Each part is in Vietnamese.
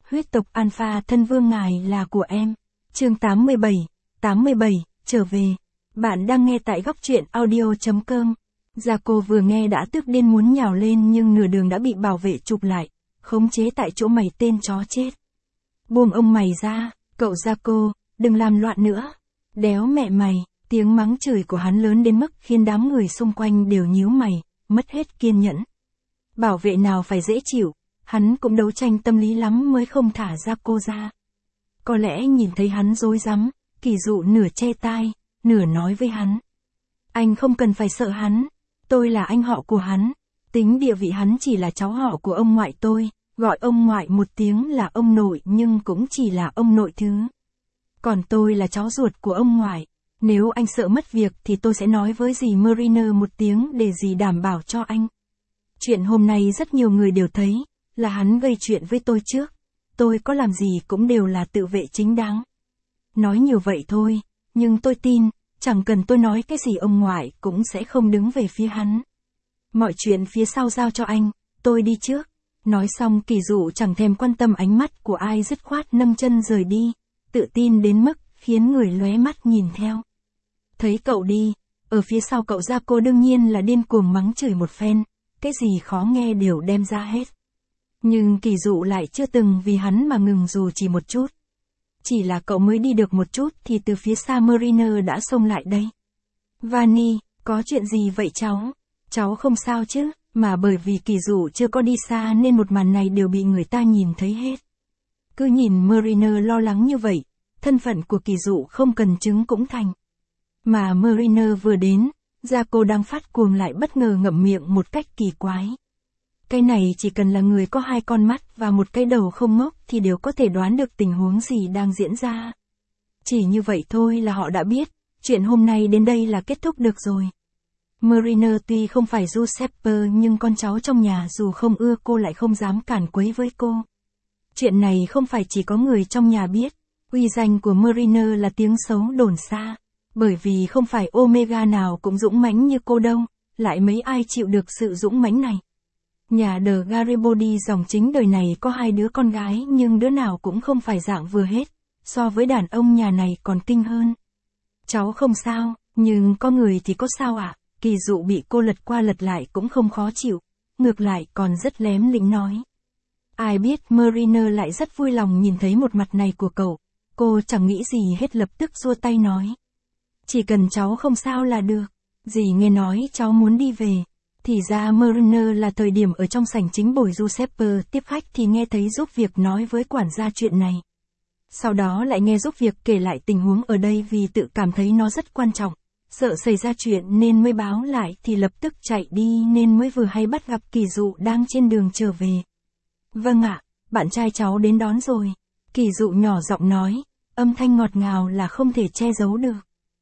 huyết tộc Alpha thân vương ngài là của em. Chương 87, trở về. Bạn đang nghe tại góc truyện audio.com. Jaco vừa nghe đã tức điên muốn nhào lên nhưng nửa đường đã bị bảo vệ chụp lại, khống chế tại chỗ mày tên chó chết. Buông ông mày ra, cậu Jaco, đừng làm loạn nữa. Đéo mẹ mày, tiếng mắng chửi của hắn lớn đến mức khiến đám người xung quanh đều nhíu mày, mất hết kiên nhẫn. Bảo vệ nào phải dễ chịu, hắn cũng đấu tranh tâm lý lắm mới không thả Jaco ra. Có lẽ nhìn thấy hắn rối rắm, Kỳ Dụ nửa che tai, nửa nói với hắn. Anh không cần phải sợ hắn, tôi là anh họ của hắn, tính địa vị hắn chỉ là cháu họ của ông ngoại tôi, gọi ông ngoại một tiếng là ông nội nhưng cũng chỉ là ông nội thứ. Còn tôi là cháu ruột của ông ngoại, nếu anh sợ mất việc thì tôi sẽ nói với dì Mariner một tiếng để dì đảm bảo cho anh. Chuyện hôm nay rất nhiều người đều thấy, là hắn gây chuyện với tôi trước, tôi có làm gì cũng đều là tự vệ chính đáng. Nói nhiều vậy thôi, nhưng tôi tin, chẳng cần tôi nói cái gì ông ngoại cũng sẽ không đứng về phía hắn. Mọi chuyện phía sau giao cho anh, tôi đi trước. Nói xong Kỳ Dụ chẳng thèm quan tâm ánh mắt của ai dứt khoát nâng chân rời đi, tự tin đến mức khiến người lóe mắt nhìn theo. Thấy cậu đi, ở phía sau cậu Jaco đương nhiên là điên cuồng mắng chửi một phen, cái gì khó nghe đều đem ra hết. Nhưng Kỳ Dụ lại chưa từng vì hắn mà ngừng dù chỉ một chút. Chỉ là cậu mới đi được một chút thì từ phía xa Mariner đã xông lại đây. Vani, có chuyện gì vậy cháu? Cháu không sao chứ, mà bởi vì Kỳ Dụ chưa có đi xa nên một màn này đều bị người ta nhìn thấy hết. Cứ nhìn Mariner lo lắng như vậy, thân phận của Kỳ Dụ không cần chứng cũng thành. Mà Mariner vừa đến, Jaco đang phát cuồng lại bất ngờ ngậm miệng một cách kỳ quái. Cái này chỉ cần là người có hai con mắt và một cái đầu không ngốc thì đều có thể đoán được tình huống gì đang diễn ra. Chỉ như vậy thôi là họ đã biết, chuyện hôm nay đến đây là kết thúc được rồi. Mariner tuy không phải Giuseppe nhưng con cháu trong nhà dù không ưa cô lại không dám cản quấy với cô. Chuyện này không phải chỉ có người trong nhà biết, uy danh của Mariner là tiếng xấu đồn xa, bởi vì không phải Omega nào cũng dũng mãnh như cô đâu, lại mấy ai chịu được sự dũng mãnh này. Nhà The Garibaldi dòng chính đời này có hai đứa con gái nhưng đứa nào cũng không phải dạng vừa hết, so với đàn ông nhà này còn kinh hơn. Cháu không sao, nhưng có người thì có sao ạ? Kỳ Dụ bị cô lật qua lật lại cũng không khó chịu, ngược lại còn rất lém lĩnh nói. Ai biết Mariner lại rất vui lòng nhìn thấy một mặt này của cậu, cô chẳng nghĩ gì hết lập tức xua tay nói. Chỉ cần cháu không sao là được, dì nghe nói cháu muốn đi về. Thì ra Mariner là thời điểm ở trong sảnh chính bồi Giuseppe tiếp khách thì nghe thấy giúp việc nói với quản gia chuyện này. Sau đó lại nghe giúp việc kể lại tình huống ở đây vì tự cảm thấy nó rất quan trọng. Sợ xảy ra chuyện nên mới báo lại thì lập tức chạy đi nên mới vừa hay bắt gặp Kỳ Dụ đang trên đường trở về. Vâng ạ, bạn trai cháu đến đón rồi. Kỳ Dụ nhỏ giọng nói, âm thanh ngọt ngào là không thể che giấu được.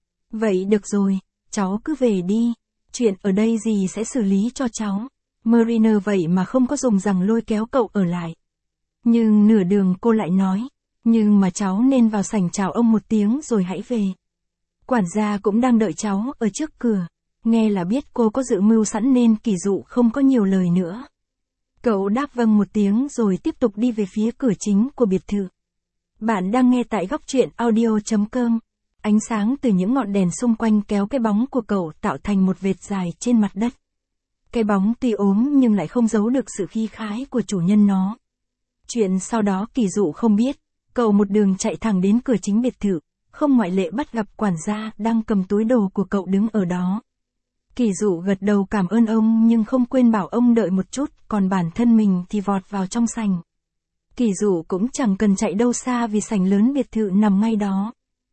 Vậy được rồi, cháu cứ về đi. Chuyện ở đây dì sẽ xử lý cho cháu. Mariner vậy mà không có dùng rằng lôi kéo cậu ở lại. Nhưng nửa đường cô lại nói, nhưng mà cháu nên vào sảnh chào ông một tiếng rồi hãy về. Quản gia cũng đang đợi cháu ở trước cửa. Nghe là biết cô có dự mưu sẵn nên Kỳ Dụ không có nhiều lời nữa. Cậu đáp vâng một tiếng rồi tiếp tục đi về phía cửa chính của biệt thự. Bạn đang nghe tại góc truyện audio.com. Ánh sáng từ những ngọn đèn xung quanh kéo cái bóng của cậu tạo thành một vệt dài trên mặt đất. Cái bóng tuy ốm nhưng lại không giấu được sự khí khái của chủ nhân nó. Chuyện sau đó Kỳ Dụ không biết, cậu một đường chạy thẳng đến cửa chính biệt thự, không ngoại lệ bắt gặp quản gia đang cầm túi đồ của cậu đứng ở đó. Kỳ Dụ gật đầu cảm ơn ông nhưng không quên bảo ông đợi một chút, còn bản thân mình thì vọt vào trong sảnh. Kỳ Dụ cũng chẳng cần chạy đâu xa vì sảnh lớn biệt thự nằm ngay đó.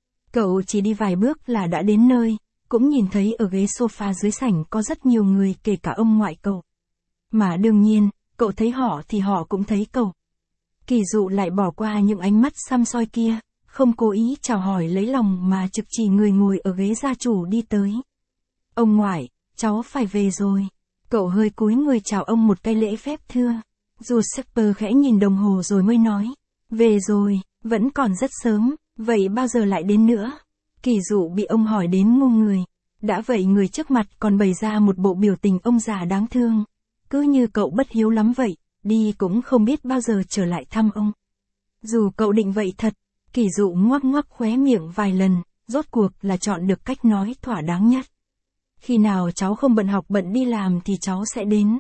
Cậu chỉ đi vài bước là đã đến nơi, cũng nhìn thấy ở ghế sofa dưới sảnh có rất nhiều người kể cả ông ngoại cậu. Mà đương nhiên, cậu thấy họ thì họ cũng thấy cậu. Kỳ Dụ lại bỏ qua những ánh mắt săm soi kia, không cố ý chào hỏi lấy lòng mà trực chỉ người ngồi ở ghế gia chủ đi tới. Ông ngoại, cháu phải về rồi. Cậu hơi cúi người chào ông một cái lễ phép thưa. Giuseppe khẽ nhìn đồng hồ rồi mới nói. Về rồi, vẫn còn rất sớm, vậy bao giờ lại đến nữa? Kỳ Dụ bị ông hỏi đến ngu người. Đã vậy người trước mặt còn bày ra một bộ biểu tình ông già đáng thương. Cứ như cậu bất hiếu lắm vậy, đi cũng không biết bao giờ trở lại thăm ông. Dù cậu định vậy thật, Kỳ Dụ ngoắc ngoắc khóe miệng vài lần, rốt cuộc là chọn được cách nói thỏa đáng nhất. Khi nào cháu không bận học bận đi làm thì cháu sẽ đến.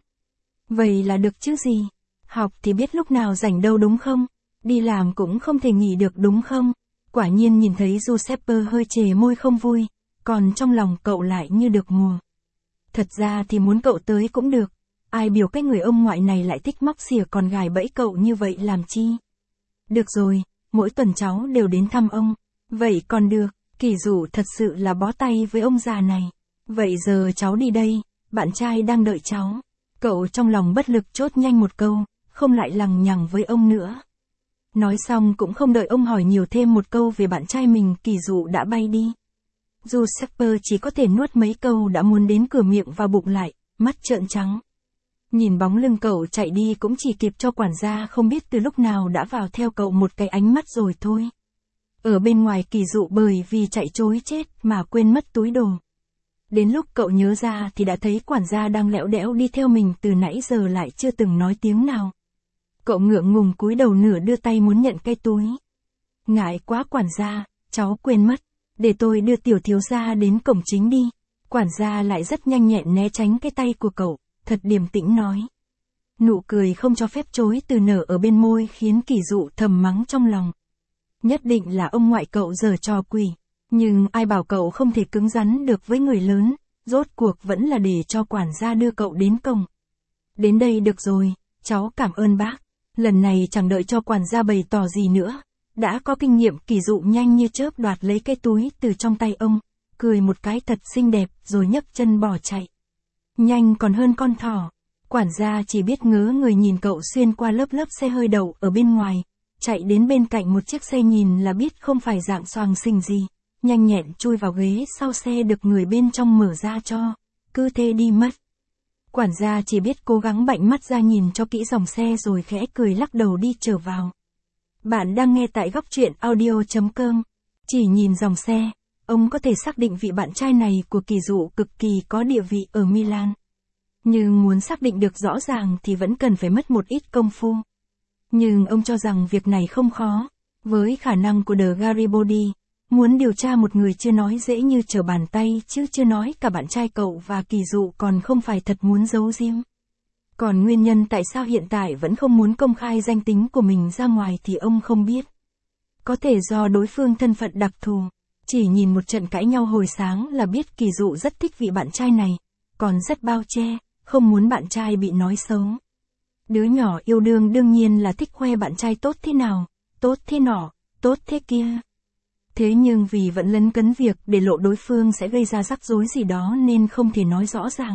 Vậy là được chứ gì? Học thì biết lúc nào rảnh đâu đúng không? Đi làm cũng không thể nghỉ được đúng không? Quả nhiên nhìn thấy Giuseppe hơi chề môi không vui, còn trong lòng cậu lại như được mùa. Thật ra thì muốn cậu tới cũng được, ai biểu cái người ông ngoại này lại thích móc xỉa còn gài bẫy cậu như vậy làm chi? Được rồi, mỗi tuần cháu đều đến thăm ông. Vậy còn được, Kỳ Dụ thật sự là bó tay với ông già này. Vậy giờ cháu đi đây, bạn trai đang đợi cháu. Cậu trong lòng bất lực chốt nhanh một câu, không lại lằng nhằng với ông nữa. Nói xong cũng không đợi ông hỏi nhiều thêm một câu về bạn trai mình, Kỳ Dụ đã bay đi. Giuseppe chỉ có thể nuốt mấy câu đã muốn đến cửa miệng vào bụng lại, mắt trợn trắng. Nhìn bóng lưng cậu chạy đi cũng chỉ kịp cho quản gia không biết từ lúc nào đã vào theo cậu một cái ánh mắt rồi thôi. Ở bên ngoài Kỳ Dụ bởi vì chạy trối chết mà quên mất túi đồ. Đến lúc cậu nhớ ra thì đã thấy quản gia đang lẽo đẽo đi theo mình từ nãy giờ lại chưa từng nói tiếng nào. Cậu ngượng ngùng cúi đầu nửa đưa tay muốn nhận cái túi. Ngại quá quản gia, cháu quên mất, để tôi đưa tiểu thiếu gia đến cổng chính đi. Quản gia lại rất nhanh nhẹn né tránh cái tay của cậu, thật điềm tĩnh nói. Nụ cười không cho phép chối từ nở ở bên môi khiến Kỳ Dụ thầm mắng trong lòng. Nhất định là ông ngoại cậu giở trò quỷ, nhưng ai bảo cậu không thể cứng rắn được với người lớn, rốt cuộc vẫn là để cho quản gia đưa cậu đến cổng. Đến đây được rồi, cháu cảm ơn bác. Lần này chẳng đợi cho quản gia bày tỏ gì nữa, đã có kinh nghiệm Kỳ Dụ nhanh như chớp đoạt lấy cái túi từ trong tay ông, cười một cái thật xinh đẹp rồi nhấc chân bỏ chạy. Nhanh còn hơn con thỏ. Quản gia chỉ biết ngớ người nhìn cậu xuyên qua lớp xe hơi đậu ở bên ngoài, chạy đến bên cạnh một chiếc xe nhìn là biết không phải dạng xoàng xình gì, nhanh nhẹn chui vào ghế sau xe được người bên trong mở ra cho, cứ thế đi mất. Quản gia chỉ biết cố gắng bạnh mắt ra nhìn cho kỹ dòng xe rồi khẽ cười lắc đầu đi trở vào. Bạn đang nghe tại góc truyện audio.com. Chỉ nhìn dòng xe, ông có thể xác định vị bạn trai này của Kỳ Dụ cực kỳ có địa vị ở Milan. Nhưng muốn xác định được rõ ràng thì vẫn cần phải mất một ít công phu. Nhưng ông cho rằng việc này không khó. Với khả năng của The Garibaldi, muốn điều tra một người chưa nói dễ như trở bàn tay chứ chưa nói cả bạn trai cậu và Kỳ Dụ còn không phải thật muốn giấu giếm. Còn nguyên nhân tại sao hiện tại vẫn không muốn công khai danh tính của mình ra ngoài thì ông không biết. Có thể do đối phương thân phận đặc thù. Chỉ nhìn một trận cãi nhau hồi sáng là biết Kỳ Dụ rất thích vị bạn trai này, còn rất bao che, không muốn bạn trai bị nói xấu. Đứa nhỏ yêu đương đương nhiên là thích khoe bạn trai tốt thế nào, tốt thế nọ, tốt thế kia. Thế nhưng vì vẫn lấn cấn việc để lộ đối phương sẽ gây ra rắc rối gì đó nên không thể nói rõ ràng.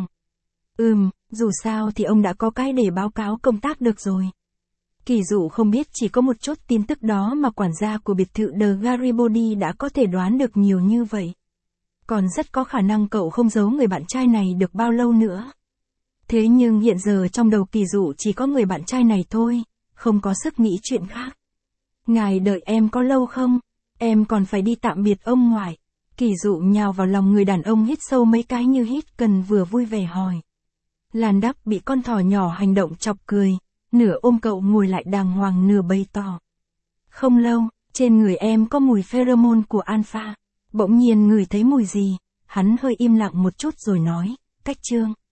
Dù sao thì ông đã có cái để báo cáo công tác được rồi. Kỳ Dụ không biết chỉ có một chút tin tức đó mà quản gia của biệt thự The Garibaldi đã có thể đoán được nhiều như vậy. Còn rất có khả năng cậu không giấu người bạn trai này được bao lâu nữa. Thế nhưng hiện giờ trong đầu Kỳ Dụ chỉ có người bạn trai này thôi, không có sức nghĩ chuyện khác. Ngài đợi em có lâu không? Em còn phải đi tạm biệt ông ngoại. Kỳ Dụ nhào vào lòng người đàn ông hít sâu mấy cái như hít cần vừa vui vẻ hỏi. Lan Đắc bị con thỏ nhỏ hành động chọc cười, nửa ôm cậu ngồi lại đàng hoàng nửa bày tỏ. Không lâu, trên người em có mùi pheromone của alpha. Bỗng nhiên ngửi thấy mùi gì, hắn hơi im lặng một chút rồi nói, cách trương.